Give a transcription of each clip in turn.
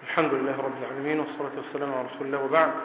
الحمد لله رب العالمين والصلاة والسلام على رسول الله وبعد.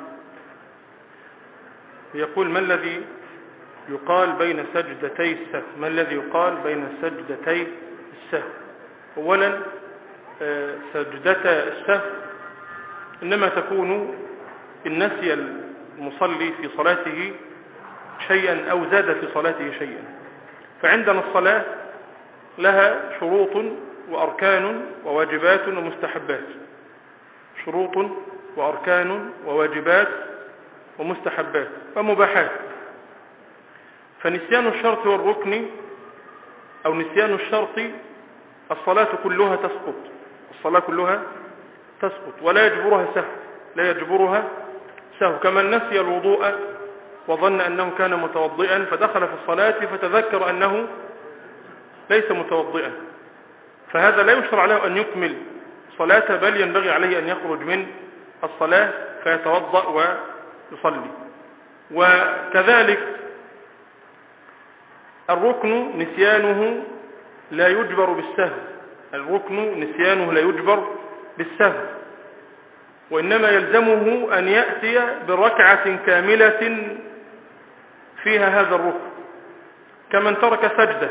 يقول: ما الذي يقال بين سجدتي السهو؟ ما الذي يقال بين سجدتي السهو؟ أولا، سجدتا السهو إنما تكون إن نسي المصلي في صلاته شيئا أو زاد في صلاته شيئا. فعندنا الصلاة لها شروط وأركان وواجبات ومستحبات، شروط وأركان وواجبات ومستحبات ومباحات. فنسيان الشرط والركن أو نسيان الشرط الصلاة كلها تسقط، الصلاة كلها تسقط ولا يجبرها سهو، لا يجبرها سهو. كمن نسي الوضوء وظن أنه كان متوضئا فدخل في الصلاة فتذكر أنه ليس متوضئا، فهذا لا يشرع له أن يكمل صلاته، بل ينبغي عليه أن يخرج من الصلاة فيتوضأ ويصلي. وكذلك الركن نسيانه لا يجبر بالسهو، الركن نسيانه لا يجبر بالسهو، وإنما يلزمه أن يأتي بركعة كاملة فيها هذا الركن. كمن ترك سجدة،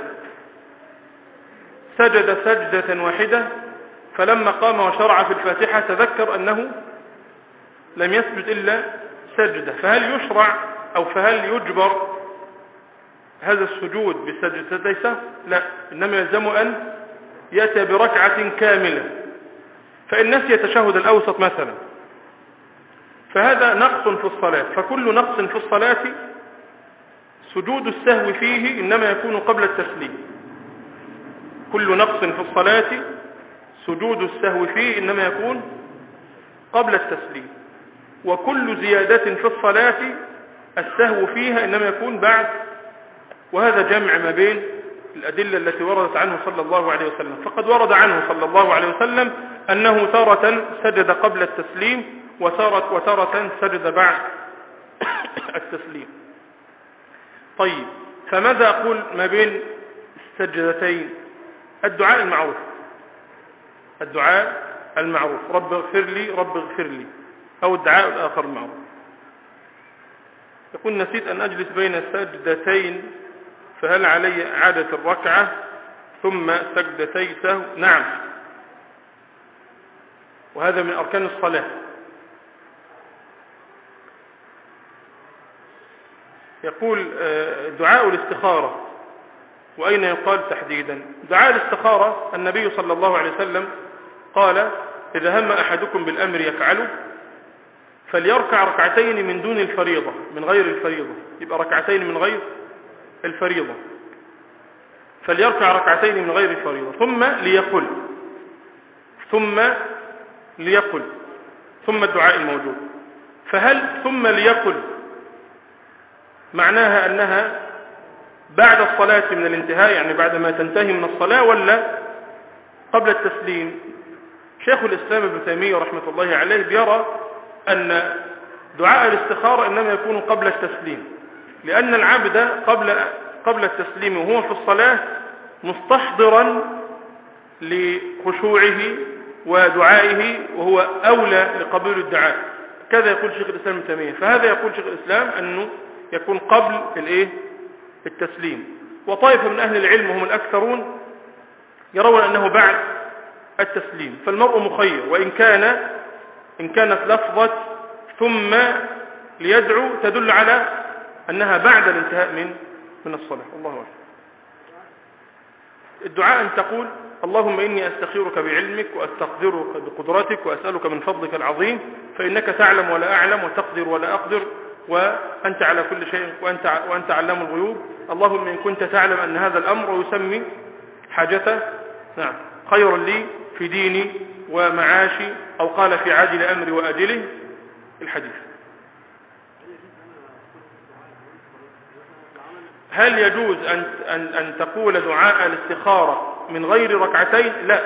سجد سجدة واحدة فلما قام وشرع في الفاتحة تذكر أنه لم يسجد إلا سجدة، فهل يشرع أو فهل يجبر هذا السجود بسجدتي سهو؟ لا، إنما يلزم أن يأتي بركعة كاملة. فإن نسي التشهد الأوسط مثلا فهذا نقص في الصلاة، فكل نقص في الصلاة سجود السهو فيه إنما يكون قبل التسليم، كل نقص في الصلاة سجود السهو فيه إنما يكون قبل التسليم، وكل زيادة في الصلاة السهو فيها إنما يكون بعد. وهذا جمع ما بين الأدلة التي وردت عنه صلى الله عليه وسلم. فقد ورد عنه صلى الله عليه وسلم أنه تارة سجد قبل التسليم وتارة سجد بعد التسليم. طيب، فماذا أقول ما بين السجدتين؟ الدعاء المعروف، الدعاء المعروف، رب اغفر لي رب اغفر لي، أو الدعاء الآخر المعروف. يقول: نسيت أن أجلس بين السجدتين فهل علي إعادة الركعة ثم سجدتي سهو؟ نعم، وهذا من أركان الصلاة. يقول: دعاء الاستخارة، وأين يقال تحديدا؟ دعاء الاستخارة النبي صلى الله عليه وسلم قال: إذا هم أحدكم بالأمر يفعله فليركع ركعتين من دون الفريضة، من غير الفريضة، يبقى ركعتين من غير الفريضة، فليركع ركعتين من غير الفريضة ثم ليقل ثم الدعاء الموجود. فهل ثم ليقل معناها أنها بعد الصلاة من الانتهاء، يعني بعد ما تنتهي من الصلاة، ولا قبل التسليم؟ شيخ الإسلام ابن تيمية رحمة الله عليه بيرى أن دعاء الاستخارة إنما يكون قبل التسليم، لأن العبد قبل التسليم وهو في الصلاة مستحضرا لخشوعه ودعائه، وهو أولى لقبول الدعاء. كذا يقول شيخ الإسلام ابن تيمية. فهذا يقول شيخ الإسلام أنه يكون قبل التسليم. وطائفة من أهل العلم وهم الأكثرون يرون أنه بعد التسليم. فالمرء مخير، وإن كانت لفظة ثم ليدعو تدل على أنها بعد الانتهاء من الصلاة. الله أكبر. الدعاء أن تقول: اللهم إني أستخيرك بعلمك وأستقدرك بقدرتك وأسألك من فضلك العظيم، فإنك تعلم ولا أعلم وتقدر ولا أقدر وأنت على كل شيء وأنت علام الغيوب. اللهم إن كنت تعلم أن هذا الأمر يسمي حاجته نعم خيرا لي في ديني ومعاشي، أو قال في عاجل أمري وآجله، الحديث. هل يجوز أن تقول دعاء الاستخارة من غير ركعتين؟ لا،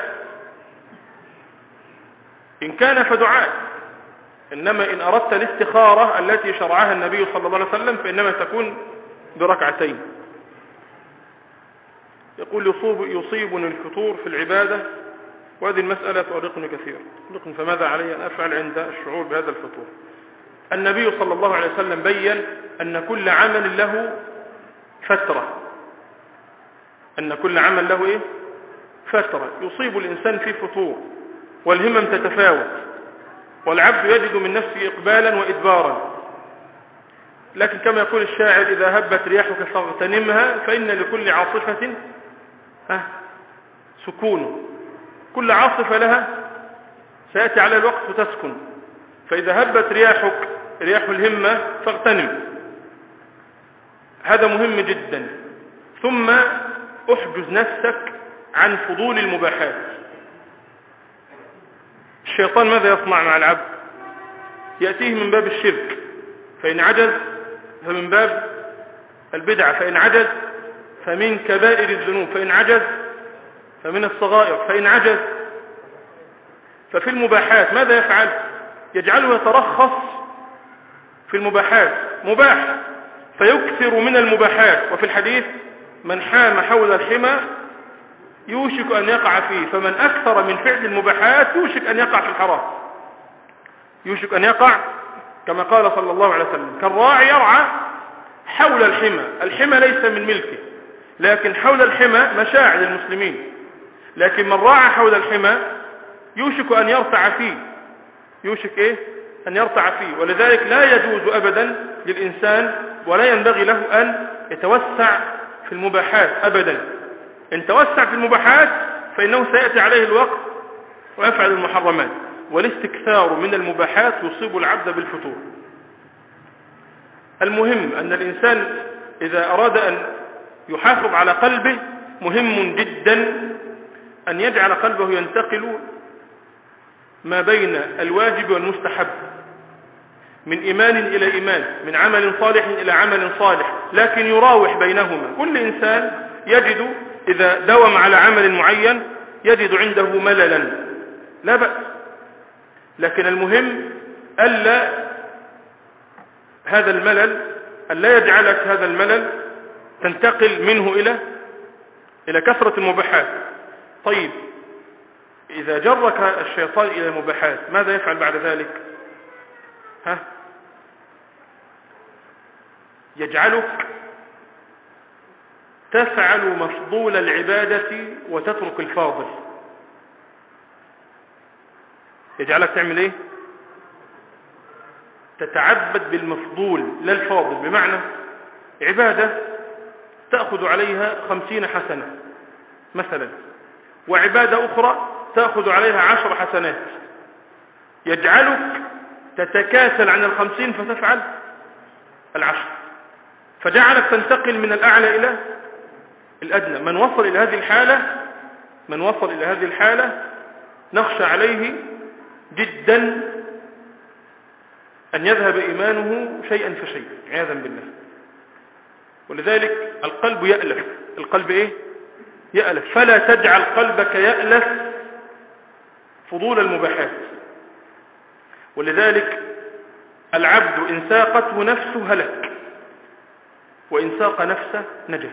إن كان فدعاء، إنما إن أردت الاستخارة التي شرعها النبي صلى الله عليه وسلم فإنما تكون بركعتين. يقول: يصيبني الفتور في العبادة وهذه المسألة تؤرقني كثيرا، فماذا علي أن أفعل عند الشعور بهذا الفطور؟ النبي صلى الله عليه وسلم بيّن أن كل عمل له فترة، أن كل عمل له إيه؟ فترة يصيب الإنسان فيه فطور، والهمم تتفاوت، والعبد يجد من نفسه إقبالا وإدبارا. لكن كما يقول الشاعر: إذا هبت رياحك فاغتنمها فإن لكل عاصفة سكون. كل عاصفة لها سيأتي على الوقت وتسكن، فإذا هبت رياح الهمة فاغتنم. هذا مهم جدا. ثم احجز نفسك عن فضول المباحات. الشيطان ماذا يصنع مع العبد؟ يأتيه من باب الشرك، فإن عجز فمن باب البدعة، فإن عجز فمن كبائر الذنوب، فإن عجز فمن الصغائر، فإن عجز ففي المباحات ماذا يفعل؟ يجعله يترخص في المباحات، مباح فيكثر من المباحات. وفي الحديث: من حام حول الحمى يوشك أن يقع فيه، فمن أكثر من فعل المباحات يوشك أن يقع في الحرام، يوشك أن يقع كما قال صلى الله عليه وسلم: كالراعي يرعى حول الحمى. الحمى ليس من ملكه، لكن حول الحمى مشاعر المسلمين، لكن من راعى حول الحمى يوشك أن يرتع فيه، يوشك إيه؟ أن يرتع فيه. ولذلك لا يجوز أبدا للإنسان ولا ينبغي له أن يتوسع في المباحات أبدا. إن توسع في المباحات فإنه سيأتي عليه الوقت ويفعل المحرمات، والاستكثار من المباحات يصيب العبد بالفتور. المهم أن الإنسان إذا أراد أن يحافظ على قلبه مهم جدا أن يجعل قلبه ينتقل ما بين الواجب والمستحب، من إيمان إلى إيمان، من عمل صالح إلى عمل صالح، لكن يراوح بينهما. كل إنسان يجد إذا دوم على عمل معين يجد عنده مللا، لا بأس، لكن المهم ألا هذا الملل ألا يجعلك هذا الملل تنتقل منه إلى كثرة المباحات. طيب، إذا جرك الشيطان إلى المباحات ماذا يفعل بعد ذلك؟ يجعلك تفعل مفضول العبادة وتترك الفاضل. يجعلك تعمل ايه؟ تتعبد بالمفضول لا الفاضل، بمعنى عبادة تأخذ عليها 50 حسنة مثلا، وعبادة أخرى تأخذ عليها 10 حسنات. يجعلك تتكاسل عن 50 فتفعل 10، فجعلك تنتقل من الأعلى إلى الأدنى. من وصل إلى هذه الحالة نخشى عليه جدا أن يذهب إيمانه شيئا فشيئا عياذا بالله. ولذلك القلب يألف. القلب إيه؟ يألف. فلا تجعل قلبك يألف فضول المباحات. ولذلك العبد إن ساقته نفسه هلك، وإن ساق نفسه نجا.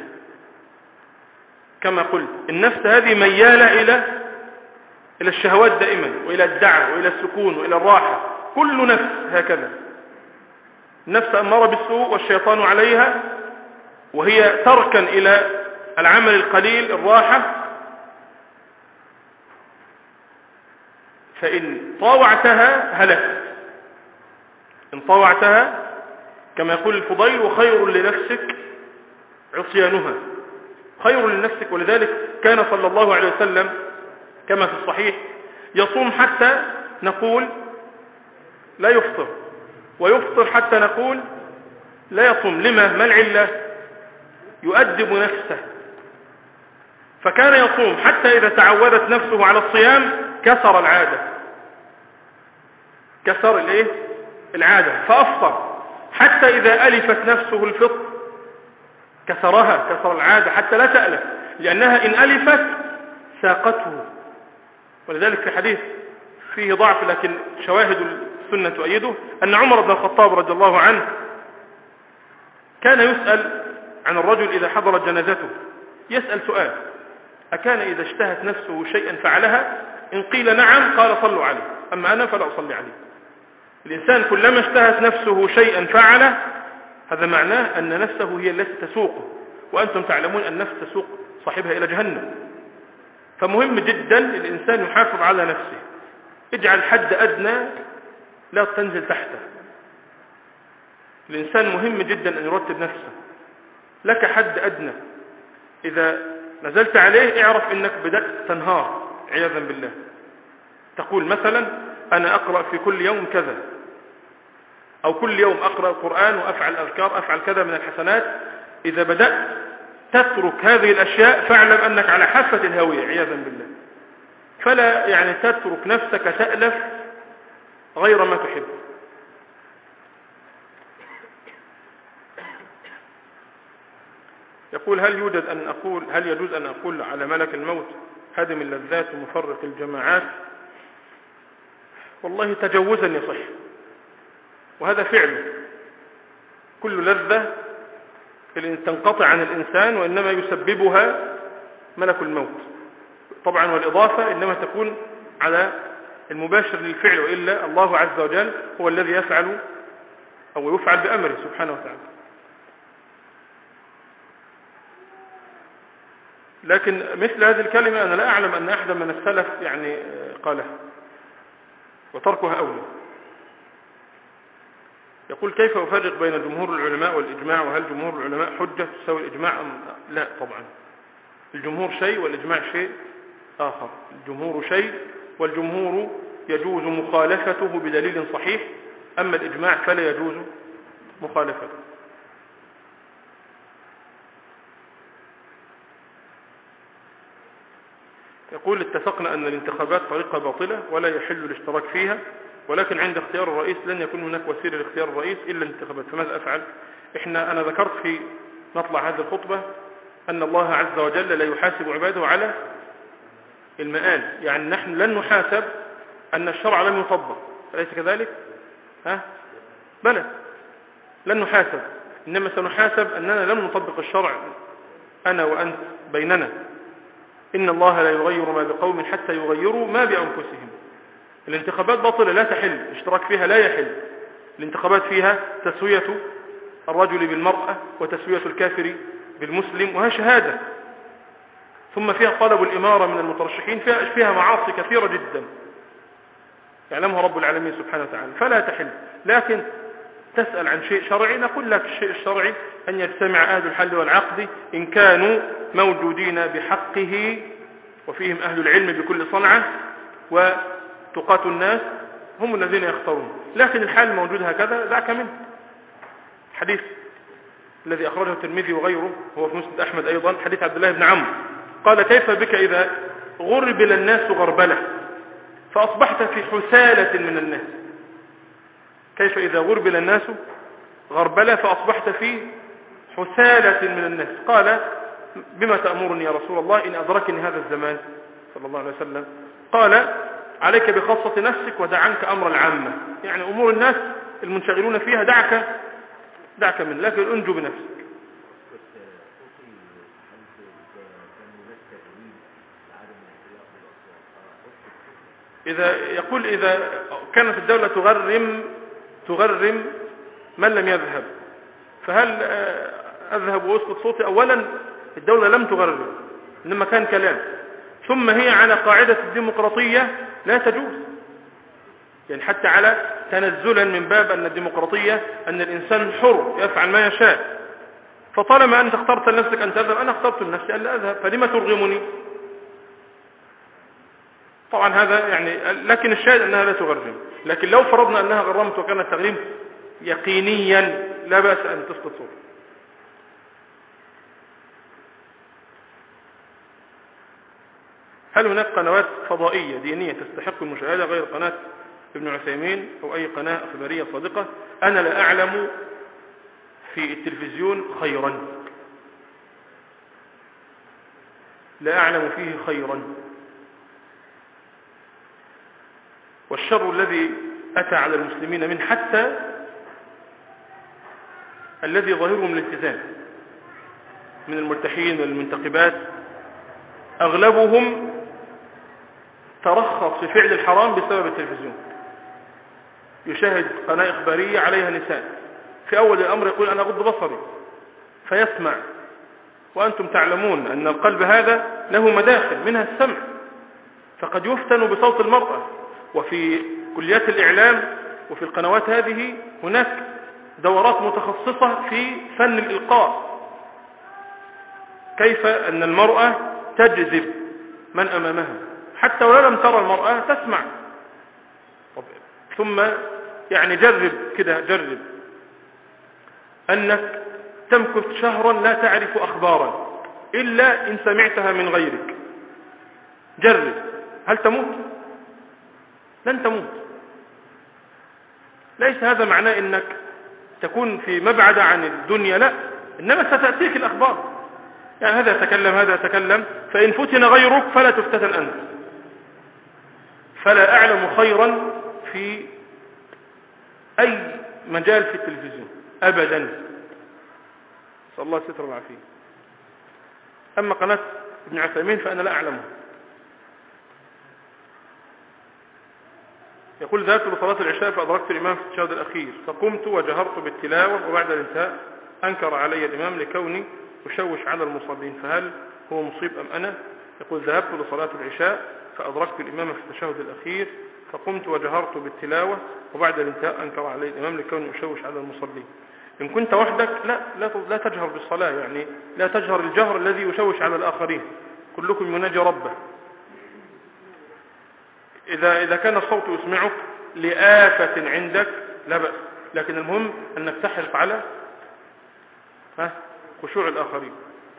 كما قلت النفس هذه ميالة إلى الشهوات دائما، وإلى الدعوة وإلى السكون وإلى الراحة. كل نفس هكذا، النفس أمارة بالسوء والشيطان عليها، وهي تركن إلى العمل القليل الراحة. فإن طاوعتها هلكت، إن طاوعتها كما يقول الفضيل: وخير لنفسك عصيانها، خير لنفسك. ولذلك كان صلى الله عليه وسلم كما في الصحيح يصوم حتى نقول لا يفطر، ويفطر حتى نقول لا يصوم. لما؟ ما العلة؟ يؤدب نفسه. فكان يصوم حتى إذا تعودت نفسه على الصيام كسر العادة، كسر العادة فأفطر. حتى إذا ألفت نفسه الفطر كسر العادة حتى لا تألف، لأنها إن ألفت ساقته. ولذلك في حديث فيه ضعف لكن شواهد السنة تؤيده أن عمر بن الخطاب رضي الله عنه كان يسأل عن الرجل إذا حضرت جنازته، يسأل سؤال: أكان إذا اشتهت نفسه شيئا فعلها؟ إن قيل نعم قال صلوا عليه، أما أنا فلا أصلي عليه. الإنسان كلما اشتهت نفسه شيئا فعله، هذا معناه أن نفسه هي التي تسوقه، وأنتم تعلمون أن النفس تسوق صاحبها إلى جهنم. فمهم جدا الإنسان يحافظ على نفسه، اجعل حد أدنى لا تنزل تحته. الإنسان مهم جدا أن يرتب نفسه، لك حد أدنى، إذا نزلت عليه اعرف أنك بدأت تنهار عياذا بالله. تقول مثلا أنا أقرأ في كل يوم كذا، أو كل يوم أقرأ القرآن وأفعل أذكار، أفعل كذا من الحسنات. إذا بدأت تترك هذه الأشياء فاعلم أنك على حافة الهاوية عياذا بالله. فلا يعني تترك نفسك تألف غير ما تحب. يقول هل يجوز أن أقول على ملك الموت هدم اللذات ومفرق الجماعات؟ والله تجوزا يصح، وهذا فعله. كل لذة تنقطع عن الإنسان وإنما يسببها ملك الموت طبعا، والإضافة إنما تكون على المباشر للفعل، وإلا الله عز وجل هو الذي يفعل أو يفعل بأمره سبحانه وتعالى. لكن مثل هذه الكلمة أنا لا أعلم أن أحد من السلف يعني قالها، وتركها أولى. يقول كيف أفرق بين جمهور العلماء والإجماع، وهل جمهور العلماء حجة تساوي الإجماع أم لا؟ طبعا الجمهور شيء والإجماع شيء آخر. الجمهور شيء، والجمهور يجوز مخالفته بدليل صحيح، أما الإجماع فلا يجوز مخالفته. يقول اتفقنا أن الانتخابات طريقة باطلة ولا يحل الاشتراك فيها، ولكن عند اختيار الرئيس لن يكون هناك وسيلة لاختيار الرئيس إلا الانتخابات، فماذا أفعل؟ أنا ذكرت في مطلع هذه الخطبة أن الله عز وجل لا يحاسب عباده على المآل، يعني نحن لن نحاسب أن الشرع لم يطبق، أليس كذلك؟ بلى، لن نحاسب، إنما سنحاسب أننا لم نطبق الشرع أنا وأنت بيننا. إن الله لا يغير ما بقوم حتى يغيروا ما بأنفسهم. الانتخابات باطلة لا تحل، الاشتراك فيها لا يحل. الانتخابات فيها تسوية الرجل بالمرأة وتسوية الكافر بالمسلم، وها شهادة. ثم فيها طلب الإمارة من المترشحين، فيها معاصي كثيرة جدا يعلمها رب العالمين سبحانه وتعالى، فلا تحل. لكن تسأل عن شيء شرعي، نقول لك الشيء الشرعي أن يجتمع أهل الحل والعقد إن كانوا موجودين بحقه، وفيهم أهل العلم بكل صنعة وتقاة الناس هم الذين يختارون. لكن الحال موجود هكذا، دعك منه. حديث الذي أخرجه الترمذي وغيره هو في مسند أحمد أيضا، حديث عبد الله بن عمرو قال كيف بك إذا غربل الناس غربلة فأصبحت في حسالة من الناس؟ كيف إذا غربل الناس غربلة فأصبحت في حسالة من الناس؟ قال بما تأمرني يا رسول الله إن أدركني هذا الزمان صلى الله عليه وسلم؟ قال عليك بخاصة نفسك ودع عنك أمر العامة، يعني أمور الناس المنشغلون فيها دعك من، لكن أنجو بنفسك. إذا كانت الدولة تغرم من لم يذهب، فهل أذهب وأسقط صوتي؟ أولا الدولة لم تغرم، إنما كان كلام. ثم هي على قاعدة الديمقراطية لا تجوز، يعني حتى على تنزلا من باب أن الديمقراطية أن الإنسان حر يفعل ما يشاء. فطالما أنت اخترت لنفسك أن تذهب، أنا اخترت لنفسي أن لا أذهب، فلما ترغمني؟ طبعا هذا يعني، لكن الشاهد أنها لا تغرم. لكن لو فرضنا أنها غرمت وكان التغريم يقينيا لا بأس أن تسقط صوت. هل هناك قنوات فضائية دينية تستحق المشاهدة غير قناة ابن عثيمين أو أي قناة أخبارية صادقة؟ أنا لا أعلم في التلفزيون خيرا، لا أعلم فيه خيرا. والشر الذي أتى على المسلمين من حتى الذي ظاهرهم الالتزام من الملتحين والمنتقبات أغلبهم ترخص في فعل الحرام بسبب التلفزيون. يشاهد قناة إخبارية عليها نساء، في أول الأمر يقول أنا أغض بصري فيسمع، وأنتم تعلمون أن القلب هذا له مداخل منها السمع، فقد يفتن بصوت المرأة. وفي كليات الإعلام وفي القنوات هذه هناك دورات متخصصة في فن الإلقاء، كيف أن المرأة تجذب من أمامها حتى ولو لم ترى المرأة تسمع. ثم يعني جرب كده، جرب أنك تمكث شهرا لا تعرف أخبارا إلا إن سمعتها من غيرك. جرب، هل تموت؟ لن تموت. ليس هذا معناه أنك تكون في مبعد عن الدنيا، لا، إنما ستأتيك الأخبار. يعني هذا يتكلم هذا يتكلم، فإن فتن غيرك فلا تفتتن أنت. فلا أعلم خيرا في أي مجال في التلفزيون أبدا، نسأل الله الستر والعافية. أما قناة ابن عثيمين فأنا لا أعلمه. يقول ذات لصلاة العشاء فأدركت الإمام في التشهد الأخير فقمت وجهرت بالتلاوة، وبعد الانتهاء أنكر علي الإمام لكوني أشوش على المصلين، فهل هو مصيب أم أنا؟ يقول ذهبت لصلاة العشاء فأدركت الإمام في التشهد الأخير فقمت وجهرت بالتلاوة، وبعد الانتهاء أنكر علي الإمام لكوني أشوش على المصلين. إن كنت وحدك لا تجهر بالصلاة، يعني لا تجهر الجهر الذي يشوش على الآخرين، كلكم يناجي ربه. إذا كان الصوت يسمعك لآفة عندك لا بأس، لكن المهم أنك تحرص على خشوع الآخرين.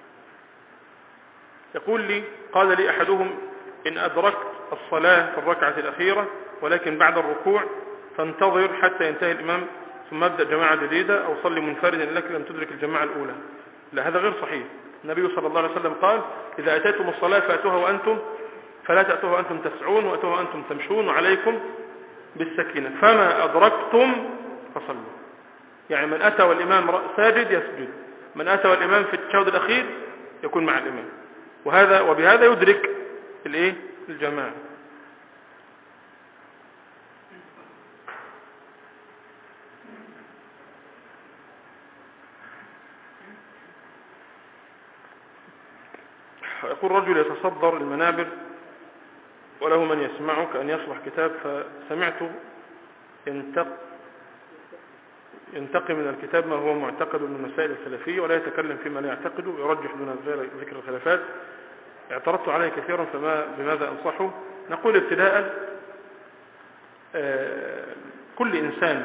يقول لي قال لي أحدهم إن أدركت الصلاة في الركعة الأخيرة ولكن بعد الركوع فانتظر حتى ينتهي الإمام ثم أبدأ جماعة جديدة، أو صلي منفردا لك لم تدرك الجماعة الأولى. لا، هذا غير صحيح. النبي صلى الله عليه وسلم قال إذا أتيتم الصلاة فأتوها وأنتم فلا تأتوها وأنتم تسعون وأتوها وأنتم تمشون، وعليكم بالسكينة، فما أدركتم فصلوا. يعني من أتى والإمام ساجد يسجد، من أتى والإمام في التشهد الأخير يكون مع الإمام، وبهذا يدرك الجماعة. يقول رجل يتصدر المنابر وله من يسمعه كأن يشرح كتاب، فسمعته ينتقي من الكتاب ما هو معتقد من مسائل الخلافية ولا يتكلم فيما لا يعتقده ويرجح دون ذكر الخلافات. اعترضت عليه كثيرا بماذا أنصحه؟ نقول ابتداء كل إنسان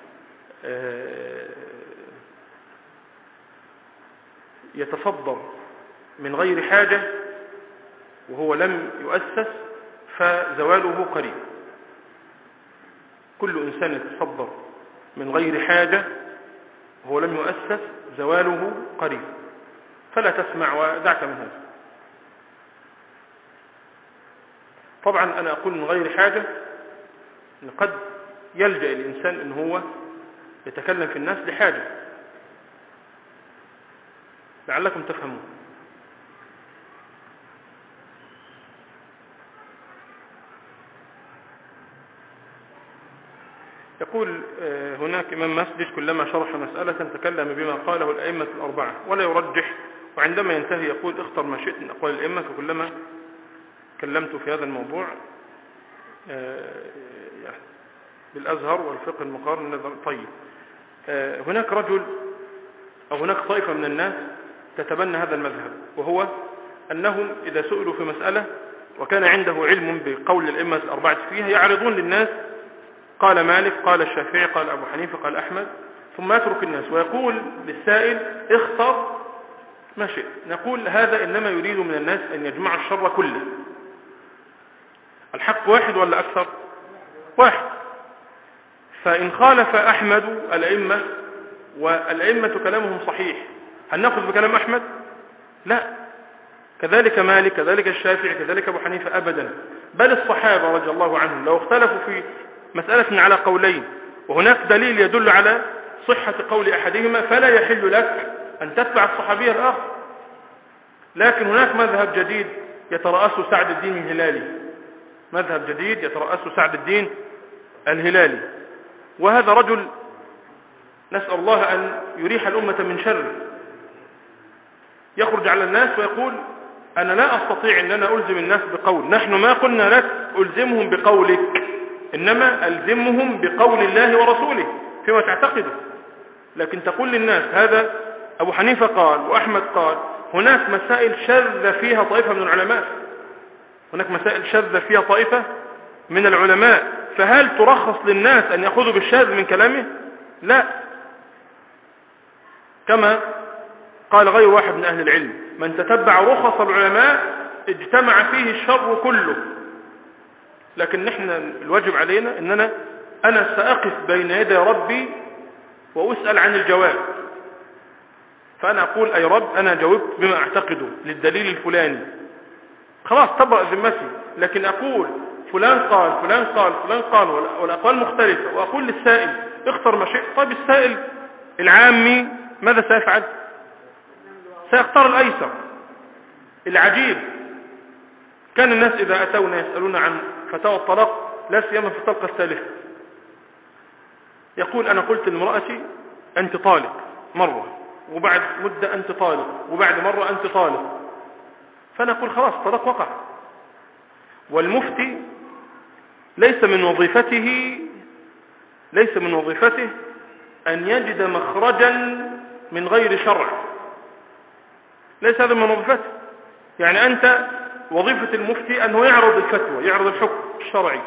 يتصدر من غير حاجة وهو لم يؤسس فزواله قريب. كل إنسان يتصدر من غير حاجة وهو لم يؤسس زواله قريب، فلا تسمع ودعك من هذا. طبعا أنا أقول من غير حاجة إن قد يلجأ الإنسان إن هو يتكلم في الناس لحاجة، لعلكم تفهمون. يقول هناك إمام مسجد كلما شرح مسألة تكلم بما قاله الأئمة الأربعة ولا يرجح، وعندما ينتهي يقول اختر ما شئت من أقوال الأئمة، فكلما كلمت في هذا الموضوع بالأزهر والفقه المقارن. طيب، هناك رجل أو هناك طائفة من الناس تتبنى هذا المذهب، وهو أنهم إذا سئلوا في مسألة وكان عنده علم بقول الأئمة الأربعة فيها يعرضون للناس قال مالك قال الشافعي قال أبو حنيفة قال أحمد، ثم يترك الناس ويقول للسائل اختر ما شئت. نقول هذا إنما يريد من الناس أن يجمع الشر كله. الحق واحد ولا أكثر؟ واحد. فإن خالف أحمد الأئمة والأئمة كلامهم صحيح، هل نأخذ بكلام أحمد؟ لا. كذلك مالك، كذلك الشافعي، كذلك أبو حنيفة، أبدا. بل الصحابة رضي الله عنهم لو اختلفوا في مسألة على قولين وهناك دليل يدل على صحة قول أحدهما فلا يحل لك أن تتبع الصحابي الآخر. لكن هناك مذهب جديد يترأسه سعد الدين الهلالي، مذهب جديد يترأسه سعد الدين الهلالي، وهذا رجل نسأل الله أن يريح الأمة من شره. يخرج على الناس ويقول أنا لا أستطيع أن أنا ألزم الناس بقول، نحن ما قلنا لك ألزمهم بقولك، إنما ألزمهم بقول الله ورسوله فيما تعتقده. لكن تقول للناس هذا أبو حنيفة قال وأحمد قال، هناك مسائل شذ فيها طائفة من العلماء، هناك مسائل شذ فيها طائفة من العلماء، فهل ترخص للناس أن يأخذوا بالشاذ من كلامه؟ لا. كما قال غير واحد من أهل العلم من تتبع رخص العلماء اجتمع فيه الشر كله. لكن نحن الواجب علينا أننا أنا سأقف بين يدي ربي وأسأل عن الجواب، فأنا أقول أي رب أنا جاوبت بما أعتقده للدليل الفلاني، خلاص تبرأ ذمتي. لكن أقول فلان قال فلان قال فلان قال والأقوال مختلفة، وأقول للسائل اختر ما شئت. طيب السائل العامي ماذا سيفعل؟ سيختار الأيسر. العجيب كان الناس إذا أتونا يسألون عن فتاوى الطلاق، لا سيما في الطلقة الثالثة، يقول أنا قلت لامرأتي أنت طالق مرة، وبعد مدة أنت طالق، وبعد مرة أنت طالق، فنقول خلاص طلاق وقع. والمفتي ليس من وظيفته أن يجد مخرجا من غير شرع، ليس هذا من وظيفته. يعني أنت وظيفة المفتي أنه يعرض الفتوى، يعرض الحكم الشرعي،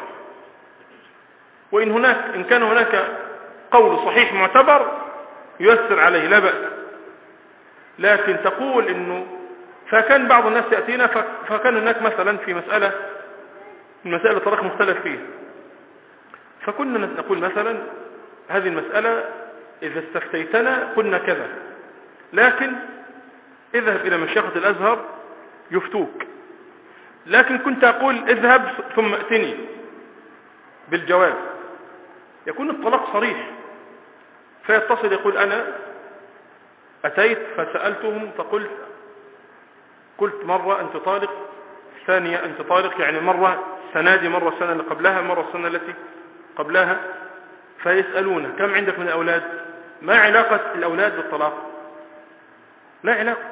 إن كان هناك قول صحيح معتبر ييسر عليه لا بأس. لكن تقول إنه فكان بعض الناس يأتينا فكان هناك مثلا في مسألة من مسائل الطلاق مختلف فيه، فكنا نقول مثلا هذه المسألة إذا استفتيتنا قلنا كذا، لكن اذهب إلى مشيخة الأزهر يفتوك. لكن كنت أقول اذهب ثم ائتني بالجواب، يكون الطلاق صريح، فيتصل يقول أنا أتيت فسألتهم قلت مرة أنت طالق، ثانية أنت طالق، يعني مرة السنة دي، مرة السنة اللي قبلها، مرة السنة التي قبلها. فيسألون كم عندك من أولاد؟ ما علاقة الأولاد بالطلاق؟ لا علاقة.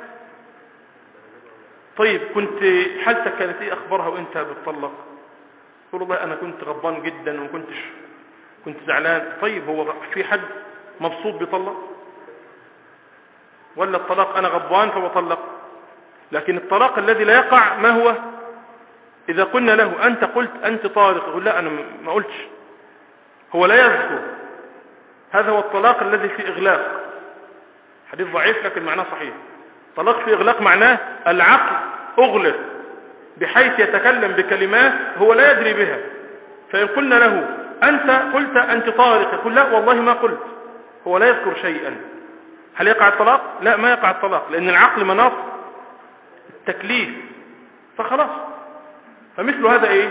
طيب كنت حالتك كانت ايه أخبارها وانت بتطلق؟ قل والله أنا كنت غضبان جدا كنت زعلان. طيب هو في حد مبسوط بيطلق؟ ولا الطلاق أنا غضبان فبطلق؟ لكن الطلاق الذي لا يقع ما هو؟ إذا قلنا له أنت قلت أنت طالق، يقول لا أنا ما قلتش، هو لا يذكر. هذا هو الطلاق الذي في إغلاق، حديث ضعيف لكن معناه صحيح. طلاق في إغلاق معناه العقل أغلق بحيث يتكلم بكلمات هو لا يدري بها، فإن قلنا له أنت قلت أنت طالق، يقول لا والله ما قلت، هو لا يذكر شيئا. هل يقع الطلاق؟ لا، ما يقع الطلاق، لأن العقل مناط التكليف، فخلاص. فمثل هذا إيه؟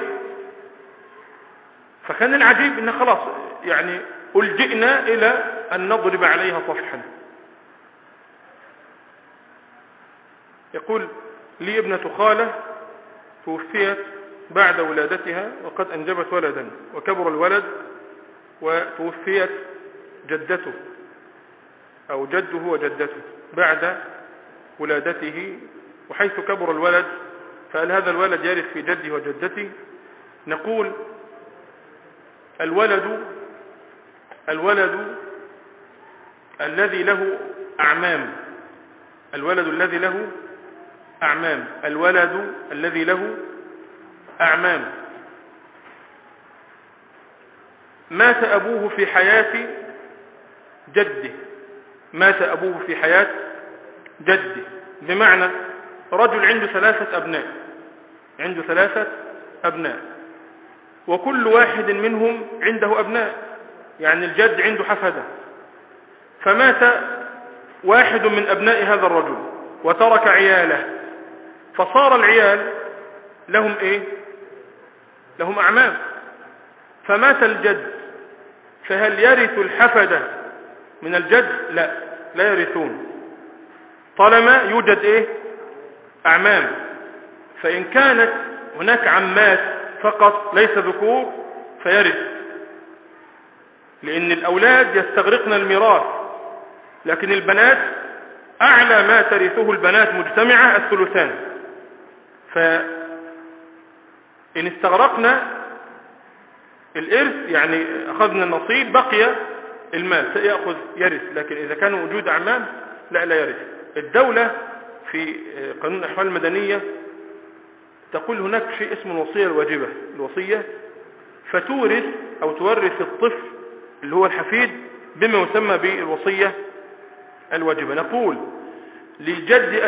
فكان العجيب إن خلاص يعني ألجئنا إلى أن نضرب عليها صفحا. يقول لي ابنة خالة توفيت بعد ولادتها وقد أنجبت ولدا، وكبر الولد، وتوفيت جدته أو جده وجدته بعد ولادته، وحيث كبر الولد فهل هذا الولد يرث في جده وجدته؟ نقول الولد الذي له أعمام، الولد الذي له أعمام، الولد الذي له أعمام مات أبوه في حياة جده، مات أبوه في حياة جده، بمعنى رجل عنده 3 أبناء، عنده 3 أبناء، وكل واحد منهم عنده أبناء، يعني الجد عنده حفدة، فمات واحد من أبناء هذا الرجل وترك عياله، فصار العيال لهم إيه؟ لهم أعمام. فمات الجد، فهل يرث الحفدة من الجد؟ لا يرثون، طالما يوجد إيه؟ أعمام. فإن كانت هناك عمات فقط ليس ذكور فيرث، لأن الأولاد يستغرقن الميراث، لكن البنات أعلى ما ترثه البنات مجتمعة الثلثان، فإن استغرقنا الإرث يعني أخذنا النصيب بقي المال سيأخذ يرث، لكن إذا كان وجود أعمام لا يرث. الدولة في قانون الأحوال المدنية تقول هناك شيء اسمه الوصية الواجبة، الوصية فتورث أو تورث الطفل اللي هو الحفيد بما يسمى بالوصية الواجبة. نقول للجد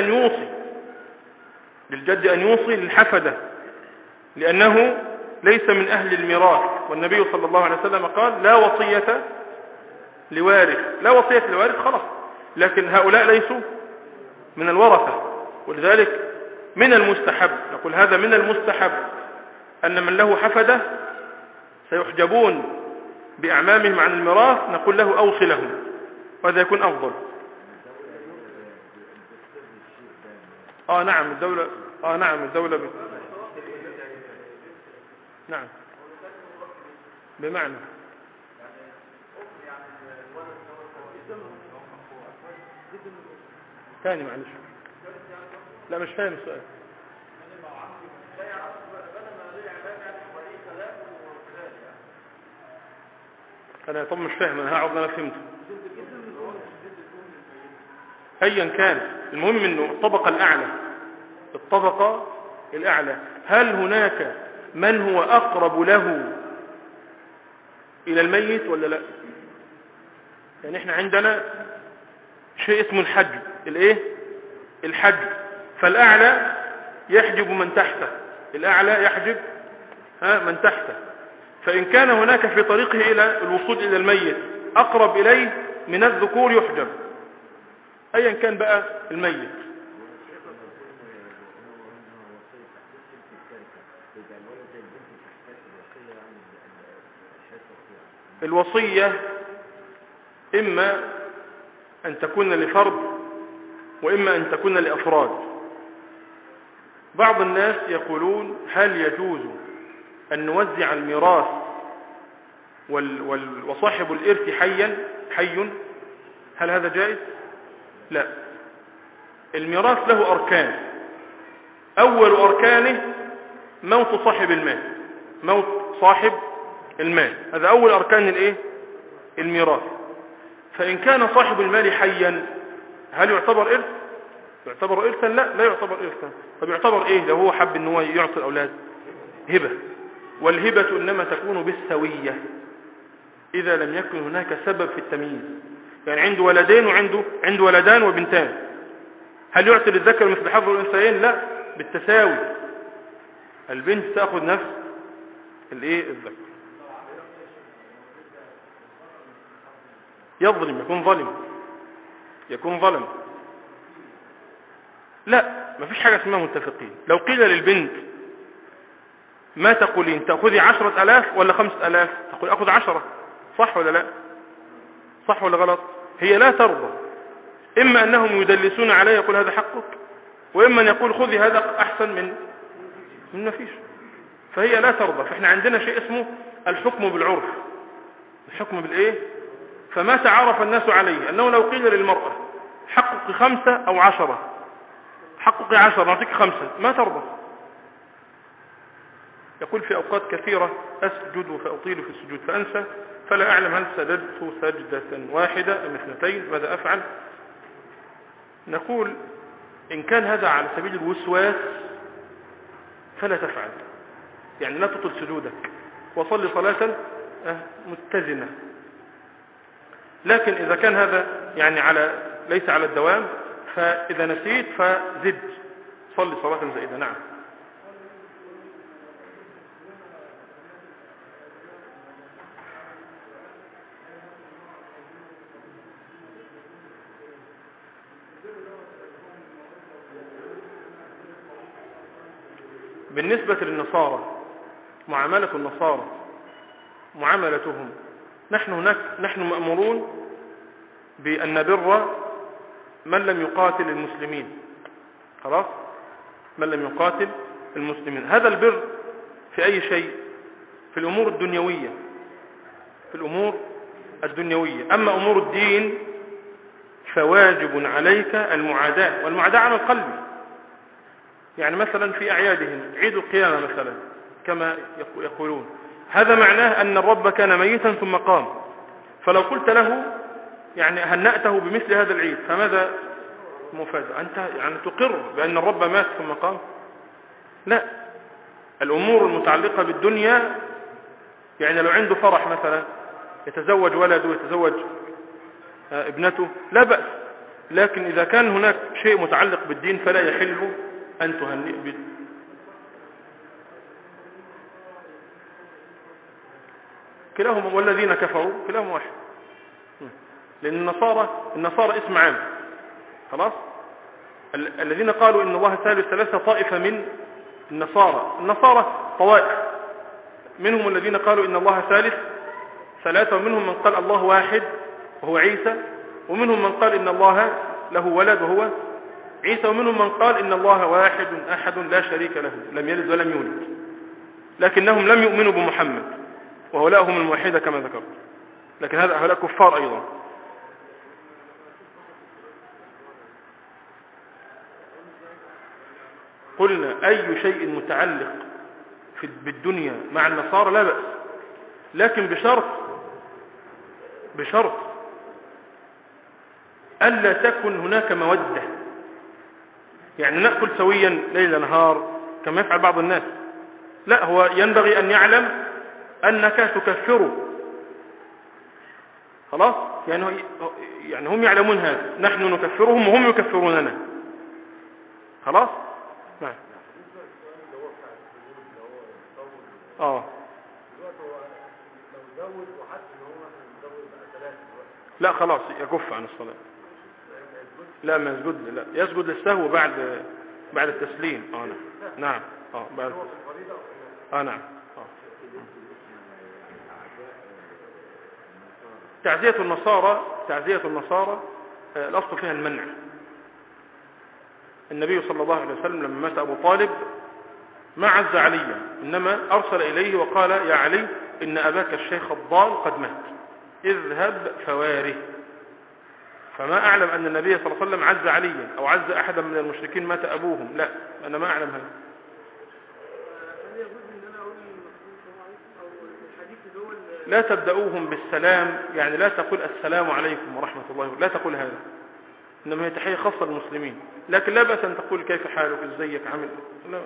أن يوصي للحفدة لأنه ليس من أهل الميراث، والنبي صلى الله عليه وسلم قال لا وصية لوارث، لا وصية لوارث خلاص، لكن هؤلاء ليسوا من الورثة، ولذلك من المستحب، نقول هذا من المستحب أن من له حفدة سيحجبون بأعمامهم عن الميراث، نقول له أوصي لهم، وهذا يكون أفضل. نعم الدولة نعم بمعنى ثاني معلش، لا مش فاهم السؤال. أنا طب مش فاهم، أنا هقعد أنا فهمته. أيا كان المهم إنه الطبقة الأعلى هل هناك من هو أقرب له إلى الميت ولا لا؟ يعني إحنا عندنا شيء اسمه الحج، فالأعلى يحجب من تحته، من تحته، فإن كان هناك في طريقه إلى الوصول إلى الميت أقرب إليه من الذكور يحجب أيا كان بقى الميت. الوصية إما أن تكون لفرد وإما أن تكون لأفراد. بعض الناس يقولون هل يجوز أن نوزع الميراث وصاحب الإرث حي، هل هذا جائز؟ لا، الميراث له أركان، أول أركانه موت صاحب المال، هذا أول أركان الميراث. فإن كان صاحب المال حيا هل يعتبر إرث؟ يعتبر إرثا؟ لا يعتبر إرثا. طب يعتبر إيه لو هو حب أنه يعطي الأولاد؟ هبة، والهبة إنما تكون بالسوية إذا لم يكن هناك سبب في التمييز، يعني عنده ولدين عنده ولدان وبنتان، هل يعطي للذكر مثل حظ الأنثيين؟ لا، بالتساوي، البنت تأخذ نفس الذكر. يظلم، يكون ظلم. لا، ما فيش حاجة اسمها متفقين. لو قيل للبنت ما تقولين، تأخذي 10,000 ولا 5,000؟ تقول أخذ 10، صح ولا لا؟ صح ولا غلط؟ هي لا ترضى، إما أنهم يدلسون عليه يقول هذا حقك، وإما أن يقول خذي هذا أحسن من ما فيش، فهي لا ترضى. فإحنا عندنا شيء اسمه الحكم بالعرف، الحكم فما تعارف الناس عليه أنه لو قيل للمرأة حقق 5 أو 10، حقق 10 نعطيك 5، ما ترضى. يقول في أوقات كثيرة أسجد فأطيل في السجود فأنسى فلا أعلم هل سجدت سجدة واحدة أم 2، ماذا أفعل؟ نقول إن كان هذا على سبيل الوسواس فلا تفعل، يعني لا تطل سجودك وصلي صلاة متزنة. لكن إذا كان هذا يعني ليس على الدوام، فإذا نسيت فزد صلي صلاة زائدة. نعم. بالنسبة للنصارى، معاملة النصارى معاملتهم، نحن مأمورون بأن نبر من لم يقاتل المسلمين، خلاص، من لم يقاتل المسلمين. هذا البر في أي شيء؟ في الأمور الدنيوية، في الأمور الدنيوية. أما أمور الدين فواجب عليك المعاداة، والمعاداة على القلب. يعني مثلا في أعيادهم عيد القيامة مثلا كما يقولون، هذا معناه أن الرب كان ميتا ثم قام. فلو قلت له يعني هنأته بمثل هذا العيد فماذا مفاجأة؟ أنت يعني تقر بأن الرب مات ثم قام؟ لا. الأمور المتعلقة بالدنيا، يعني لو عنده فرح مثلا يتزوج ولده ويتزوج ابنته لا بأس، لكن إذا كان هناك شيء متعلق بالدين فلا يحل أن تهنئ به. كلاهما والذين كفروا كلاهما واحد، لأن النصارى اسم عام خلاص. الذين قالوا إن الله ثالث ثلاثة طائفة من النصارى طوائف، منهم الذين قالوا إن الله ثالث ثلاثة، ومنهم من قال الله واحد وهو عيسى، ومنهم من قال إن الله له ولد وهو عيسى، ومنهم من قال إن الله واحد أحد لا شريك له لم يلد ولم يولد، لكنهم لم يؤمنوا بمحمد، وهؤلاء هم الموحدة كما ذكرت، لكن هؤلاء كفار أيضا. قلنا أي شيء متعلق بالدنيا مع النصارى لا بأس، لكن بشرط ألا تكن هناك مودة، يعني نأكل سويا ليل نهار كما يفعل بعض الناس. لا، هو ينبغي أن يعلم أنك تكفره خلاص. يعني هم يعلمون هذا، نحن نكفرهم وهم يكفروننا خلاص. نعم. لا خلاص يكف عن الصلاة. لا ما يسجد، لا يسجد للسهو بعد التسليم. نعم. بعد نعم. تعزية النصارى الأصل فيها المنع. النبي صلى الله عليه وسلم لما مات أبو طالب ما عز عليا، إنما أرسل إليه وقال يا علي إن أباك الشيخ الضال قد مات، اذهب فواره. فما أعلم أن النبي صلى الله عليه وسلم عز عليا أو عز أحدا من المشركين مات أبوهم، لا، أنا ما أعلم هذا. لا تبدأوهم بالسلام، يعني لا تقول السلام عليكم ورحمة الله، لا تقول هذا، إنما هي تحية خاصة للمسلمين، لكن لا بأس أن تقول كيف حالك ازيك عامل، لا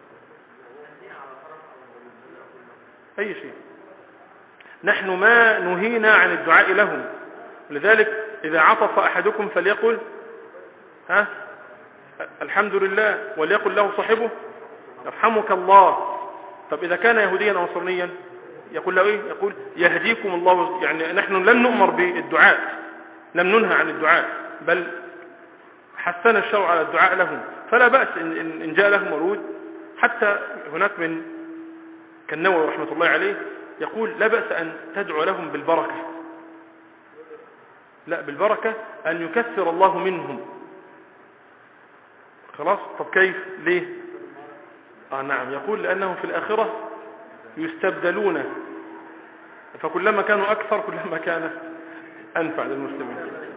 أي شيء. نحن ما نهينا عن الدعاء لهم، لذلك إذا عطف أحدكم فليقل الحمد لله، وليقل له صاحبه يرحمك الله. طب إذا كان يهوديا أو نصرانيا يقول له إيه؟ يقول يهديكم الله. يعني نحن لم نؤمر بالدعاء، لم ننهى عن الدعاء، بل حثنا الشرع على الدعاء لهم، فلا بأس إن جاء لهم ورود. حتى هناك من كالنووي رحمة الله عليه يقول لا بأس أن تدعو لهم بالبركة، لا بالبركة أن يكثر الله منهم خلاص. طب كيف؟ ليه؟ نعم، يقول لأنهم في الآخرة يستبدلون، فكلما كانوا أكثر كلما كان أنفع للمسلمين.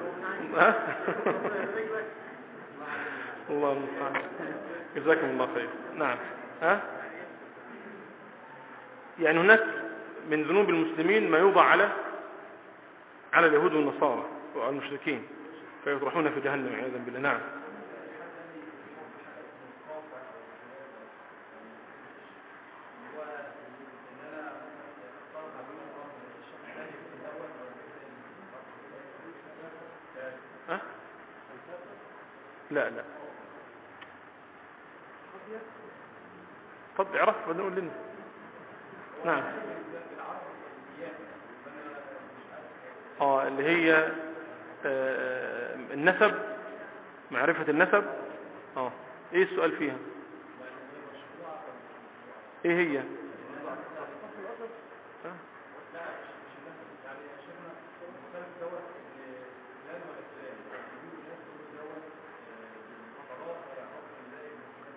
الله المستعان، جزاكم الله خير. نعم. يعني هناك من ذنوب المسلمين ما يوضع على اليهود والنصارى والمشركين فيطرحون في جهنم عياذا بالله. نعم. لا طب عرف بنقول لنا. نعم. اللي هي النسب، معرفة النسب. ايه السؤال فيها؟ ايه هي؟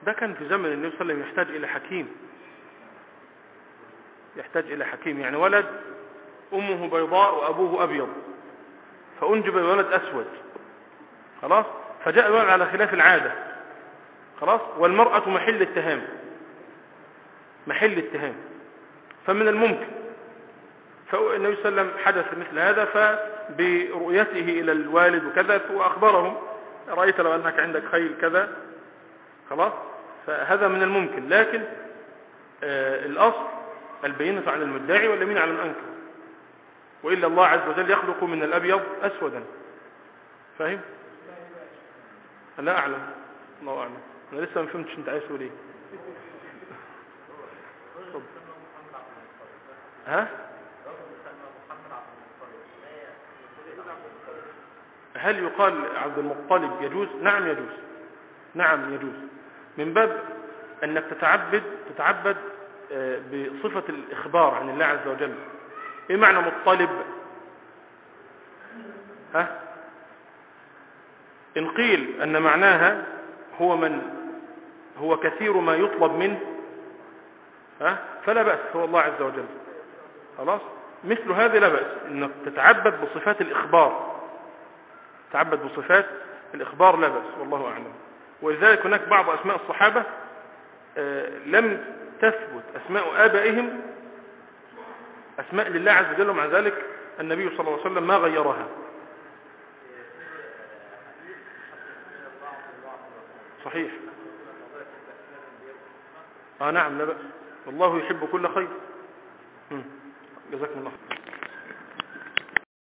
ده كان في زمن النبي صلى الله عليه وسلم يحتاج إلى حكيم، يعني ولد أمه بيضاء وأبوه أبيض فأنجب الولد أسود، خلاص، فجاء الولد على خلاف العادة، خلاص، والمرأة محل اتهام، فمن الممكن، فالنبي صلى الله عليه وسلم حدث مثل هذا، فبرؤيته إلى الوالد وكذا وأخبرهم رأيت لو أنك عندك خيل كذا، خلاص، فهذا من الممكن، لكن الأصل البينة على المدعي واليمين على الأنكر، وإلا الله عز وجل يخلق من الأبيض أسودا، فاهم؟ لا أعلم، الله أعلم، أنا لسه ما فهمتش أنت عايز تقول إيه. ها؟ هل يقال عبد المطلب يجوز؟ نعم يجوز، نعم يجوز، من باب أنك تتعبد بصفة الإخبار عن الله عز وجل. إيه معنى مطلب؟ ها؟ إن قيل أن معناها هو كثير ما يطلب منه، ها؟ فلا بأس، هو الله عز وجل، خلاص، مثل هذه لا بأس أنك تتعبد بصفات الإخبار، لا بأس، والله أعلم. ولذلك هناك بعض أسماء الصحابة لم تثبت أسماء آبائهم أسماء لله عز وجل، ومع ذلك النبي صلى الله عليه وسلم ما غيرها. صحيح، نعم لا بأس، والله يحب كل خير. جزاكم الله.